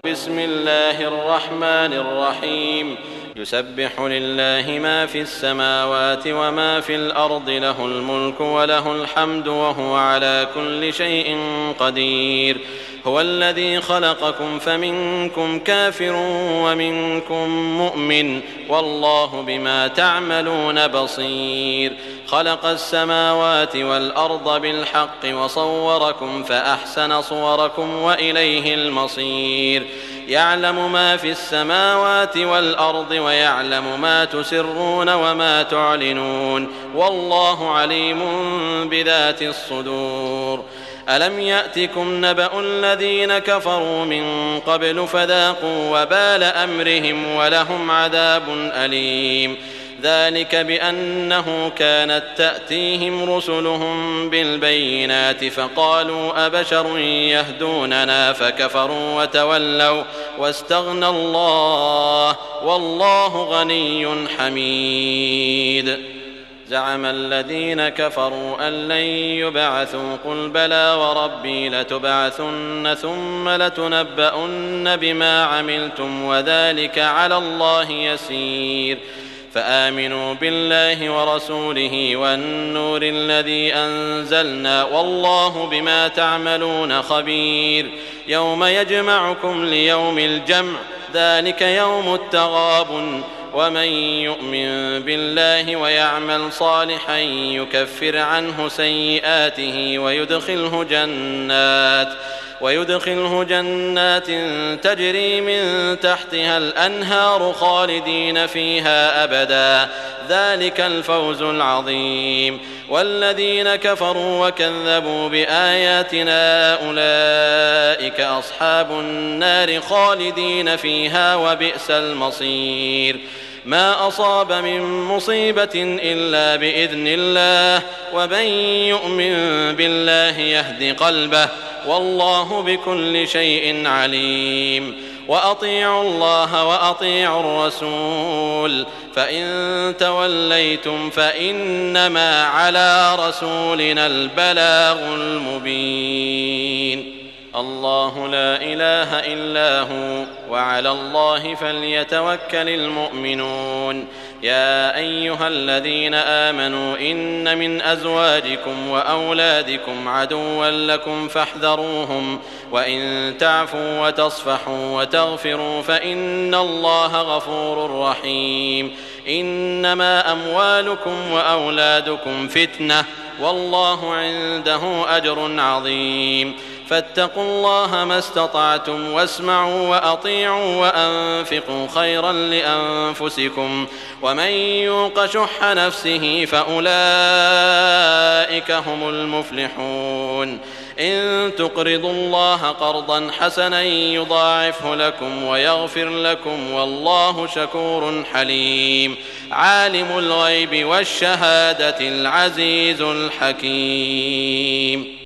بسم الله الرحمن الرحيم يسبح لله ما في السماوات وما في الأرض له الملك وله الحمد وهو على كل شيء قدير هو الذي خلقكم فمنكم كافر ومنكم مؤمن والله بما تعملون بصير خلق السماوات والأرض بالحق وصوركم فأحسن صوركم وإليه المصير يعلم ما في السماوات والأرض ويعلم ما تسرون وما تعلنون والله عليم بذات الصدور ألم يأتكم نبأ الذين كفروا من قبل فذاقوا وبال أمرهم ولهم عذاب أليم ذلك بأنه كانت تأتيهم رسلهم بالبينات فقالوا أبشر يهدوننا فكفروا وتولوا واستغنى الله والله غني حميد زعم الذين كفروا أن لن يبعثوا قل بلى وربي لتبعثن ثم لتنبؤن بما عملتم وذلك على الله يسير فآمنوا بالله ورسوله والنور الذي أنزلنا والله بما تعملون خبير يوم يجمعكم ليوم الجمع ذلك يوم التغابن ومن يؤمن بالله ويعمل صالحا يكفر عنه سيئاته ويدخله جنات تجري من تحتها الأنهار خالدين فيها أبدا ذلك الفوز العظيم والذين كفروا وكذبوا بآياتنا أولئك أصحاب النار خالدين فيها وبئس المصير ما أصاب من مصيبة إلا بإذن الله ومن يؤمن بالله يهد قلبه والله بكل شيء عليم وأطيعوا الله وأطيعوا الرسول فإن توليتم فإنما على رسولنا البلاغ المبين الله لا إله إلا هو وعلى الله فليتوكل المؤمنون يا أيها الذين آمنوا إن من أزواجكم وأولادكم عدوا لكم فاحذروهم وإن تعفوا وتصفحوا وتغفروا فإن الله غفور رحيم إنما أموالكم وأولادكم فتنة والله عنده أجر عظيم فاتقوا الله ما استطعتم واسمعوا وأطيعوا وأنفقوا خيرا لأنفسكم ومن يوق شح نفسه فأولئك هم المفلحون إن تقرضوا الله قرضا حسنا يضاعفه لكم ويغفر لكم والله شكور حليم عالم الغيب والشهادة العزيز الحكيم